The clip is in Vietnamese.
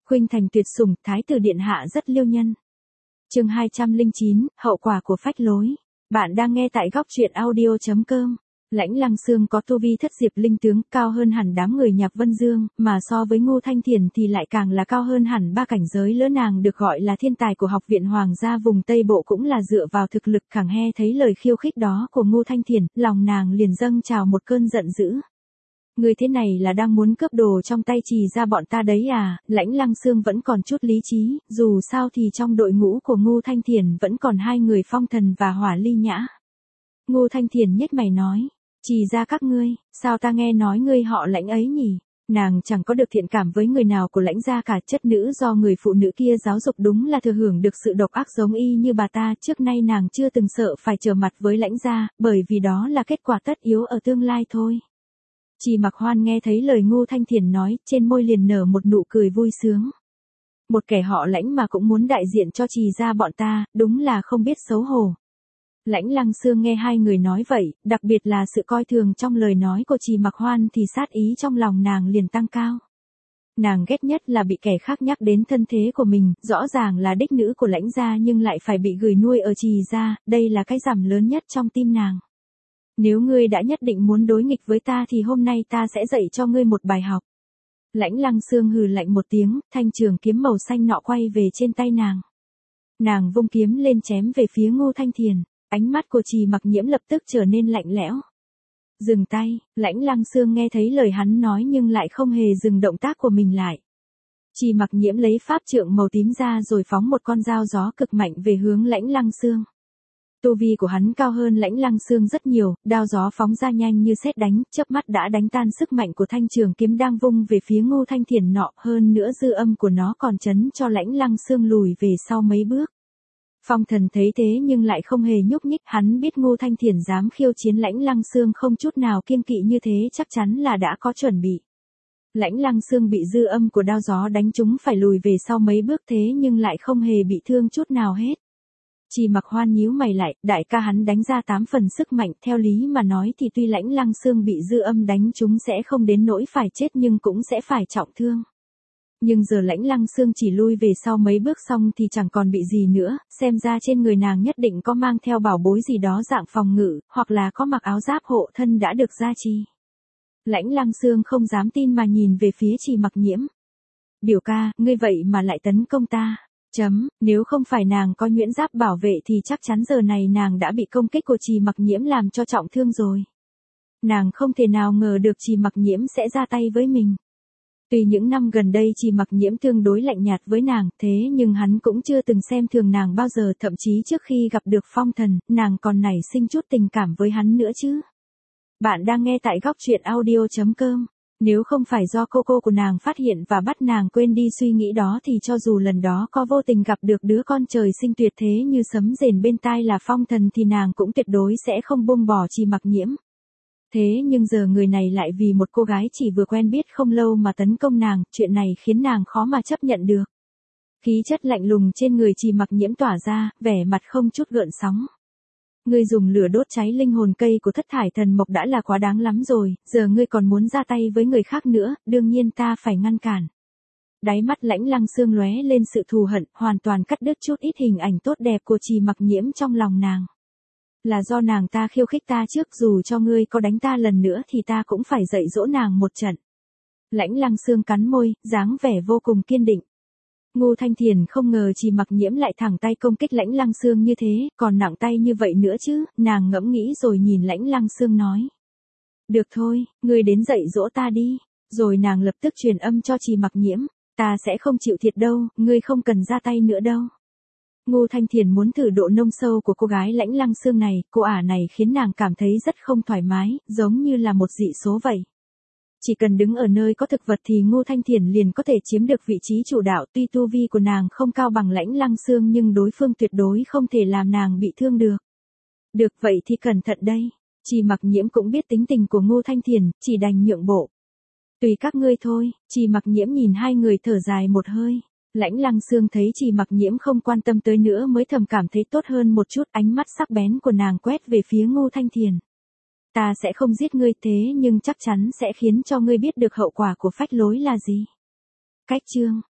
Khuynh thành tuyệt sủng, thái tử điện hạ rất liêu nhân. Chương 209, hậu quả của phách lối. Bạn đang nghe tại góc truyện audio.com. Lãnh Lăng Xương có tu vi thất diệp linh tướng, cao hơn hẳn đám người Nhạc Vân Dương, mà so với Ngô Thanh Thiền thì lại càng là cao hơn hẳn 3 cảnh giới lỡ. Nàng được gọi là thiên tài của học viện hoàng gia vùng Tây Bộ cũng là dựa vào thực lực. Khẳng he thấy lời khiêu khích đó của Ngô Thanh Thiền, lòng nàng liền dâng trào một cơn giận dữ. Người thế này là đang muốn cướp đồ trong tay Trì gia bọn ta đấy à? Lãnh Lăng Xương vẫn còn chút lý trí, dù sao thì trong đội ngũ của Ngô Thanh Thiền vẫn còn 2 người Phong Thần và Hỏa Ly Nhã. Ngô Thanh Thiền nhếch mày nói, Trì gia các ngươi, sao ta nghe nói ngươi họ Lãnh ấy nhỉ? Nàng chẳng có được thiện cảm với người nào của Lãnh gia cả, chất nữ do người phụ nữ kia giáo dục đúng là thừa hưởng được sự độc ác giống y như bà ta. Trước nay nàng chưa từng sợ phải trở mặt với Lãnh gia, bởi vì đó là kết quả tất yếu ở tương lai thôi. Trì Mặc Hoan nghe thấy lời Ngô Thanh Thiền nói, trên môi liền nở một nụ cười vui sướng. Một kẻ họ Lãnh mà cũng muốn đại diện cho Trì gia bọn ta, đúng là không biết xấu hổ. Lãnh Lăng Xương nghe 2 người nói vậy, đặc biệt là sự coi thường trong lời nói của Trì Mặc Hoan thì sát ý trong lòng nàng liền tăng cao. Nàng ghét nhất là bị kẻ khác nhắc đến thân thế của mình, rõ ràng là đích nữ của Lãnh gia nhưng lại phải bị gửi nuôi ở Trì gia, đây là cái rằm lớn nhất trong tim nàng. Nếu ngươi đã nhất định muốn đối nghịch với ta thì hôm nay ta sẽ dạy cho ngươi một bài học. Lãnh Lăng Xương hừ lạnh một tiếng, thanh trường kiếm màu xanh nọ quay về trên tay nàng. Nàng vung kiếm lên chém về phía Ngô Thanh Thiền, ánh mắt của Trì Mặc Nhiễm lập tức trở nên lạnh lẽo. Dừng tay, Lãnh Lăng Xương nghe thấy lời hắn nói nhưng lại không hề dừng động tác của mình lại. Trì Mặc Nhiễm lấy pháp trượng màu tím ra rồi phóng một con dao gió cực mạnh về hướng Lãnh Lăng Xương. Tu vi của hắn cao hơn Lãnh Lăng Xương rất nhiều, đao gió phóng ra nhanh như sét đánh, chớp mắt đã đánh tan sức mạnh của thanh trường kiếm đang vung về phía Ngô Thanh Thiền nọ, hơn nữa dư âm của nó còn chấn cho Lãnh Lăng Xương lùi về sau mấy bước. Phong Thần thấy thế nhưng lại không hề nhúc nhích, hắn biết Ngô Thanh Thiền dám khiêu chiến Lãnh Lăng Xương không chút nào kiêng kỵ như thế chắc chắn là đã có chuẩn bị. Lãnh Lăng Xương bị dư âm của đao gió đánh trúng phải lùi về sau mấy bước thế nhưng lại không hề bị thương chút nào hết. Trì Mặc Hoan nhíu mày lại, đại ca hắn đánh ra 8 phần sức mạnh, theo lý mà nói thì tuy Lãnh Lăng Xương bị dư âm đánh trúng sẽ không đến nỗi phải chết nhưng cũng sẽ phải trọng thương. Nhưng giờ Lãnh Lăng Xương chỉ lui về sau mấy bước xong thì chẳng còn bị gì nữa, xem ra trên người nàng nhất định có mang theo bảo bối gì đó dạng phòng ngự, hoặc là có mặc áo giáp hộ thân đã được gia trì. Lãnh Lăng Xương không dám tin mà nhìn về phía Trì Mặc Nhiễm. Biểu ca, ngươi vậy mà lại tấn công ta. Nếu không phải nàng có nhuyễn giáp bảo vệ thì chắc chắn giờ này nàng đã bị công kích của Trì Mặc Nhiễm làm cho trọng thương rồi. Nàng không thể nào ngờ được Trì Mặc Nhiễm sẽ ra tay với mình. Tuy những năm gần đây Trì Mặc Nhiễm tương đối lạnh nhạt với nàng, thế nhưng hắn cũng chưa từng xem thường nàng bao giờ, thậm chí trước khi gặp được Phong Thần, nàng còn nảy sinh chút tình cảm với hắn nữa chứ. Bạn đang nghe tại góc truyện audio.com. Nếu không phải do cô của nàng phát hiện và bắt nàng quên đi suy nghĩ đó thì cho dù lần đó có vô tình gặp được đứa con trời sinh tuyệt thế như sấm rền bên tai là Phong Thần thì nàng cũng tuyệt đối sẽ không buông bỏ Trì Mặc Nhiễm. Thế nhưng giờ người này lại vì một cô gái chỉ vừa quen biết không lâu mà tấn công nàng, chuyện này khiến nàng khó mà chấp nhận được. Khí chất lạnh lùng trên người Trì Mặc Nhiễm tỏa ra, vẻ mặt không chút gợn sóng. Ngươi dùng lửa đốt cháy linh hồn cây của Thất Thải Thần Mộc đã là quá đáng lắm rồi, giờ ngươi còn muốn ra tay với người khác nữa, đương nhiên ta phải ngăn cản. Đáy mắt Lãnh Lăng Xương lóe lên sự thù hận, hoàn toàn cắt đứt chút ít hình ảnh tốt đẹp của Trì Mặc Nhiễm trong lòng nàng. Là do nàng ta khiêu khích ta trước, dù cho ngươi có đánh ta lần nữa thì ta cũng phải dạy dỗ nàng một trận. Lãnh Lăng Xương cắn môi, dáng vẻ vô cùng kiên định. Ngô Thanh Thiền không ngờ Trì Mặc Nhiễm lại thẳng tay công kích Lãnh Lăng Xương như thế, còn nặng tay như vậy nữa chứ, nàng ngẫm nghĩ rồi nhìn Lãnh Lăng Xương nói. Được thôi, ngươi đến dạy dỗ ta đi, rồi nàng lập tức truyền âm cho Trì Mặc Nhiễm, ta sẽ không chịu thiệt đâu, ngươi không cần ra tay nữa đâu. Ngô Thanh Thiền muốn thử độ nông sâu của cô gái Lãnh Lăng Xương này, cô ả này khiến nàng cảm thấy rất không thoải mái, giống như là một dị số vậy. Chỉ cần đứng ở nơi có thực vật thì Ngô Thanh Thiền liền có thể chiếm được vị trí chủ đạo, tuy tu vi của nàng không cao bằng Lãnh Lăng Xương nhưng đối phương tuyệt đối không thể làm nàng bị thương được. Được vậy thì cẩn thận đây. Trì Mặc Nhiễm cũng biết tính tình của Ngô Thanh Thiền, chỉ đành nhượng bộ. Tùy các ngươi thôi. Trì Mặc Nhiễm nhìn 2 người thở dài một hơi. Lãnh Lăng Xương thấy Trì Mặc Nhiễm không quan tâm tới nữa mới thầm cảm thấy tốt hơn một chút, ánh mắt sắc bén của nàng quét về phía Ngô Thanh Thiền. Ta sẽ không giết ngươi thế nhưng chắc chắn sẽ khiến cho ngươi biết được hậu quả của phách lối là gì. Cách chương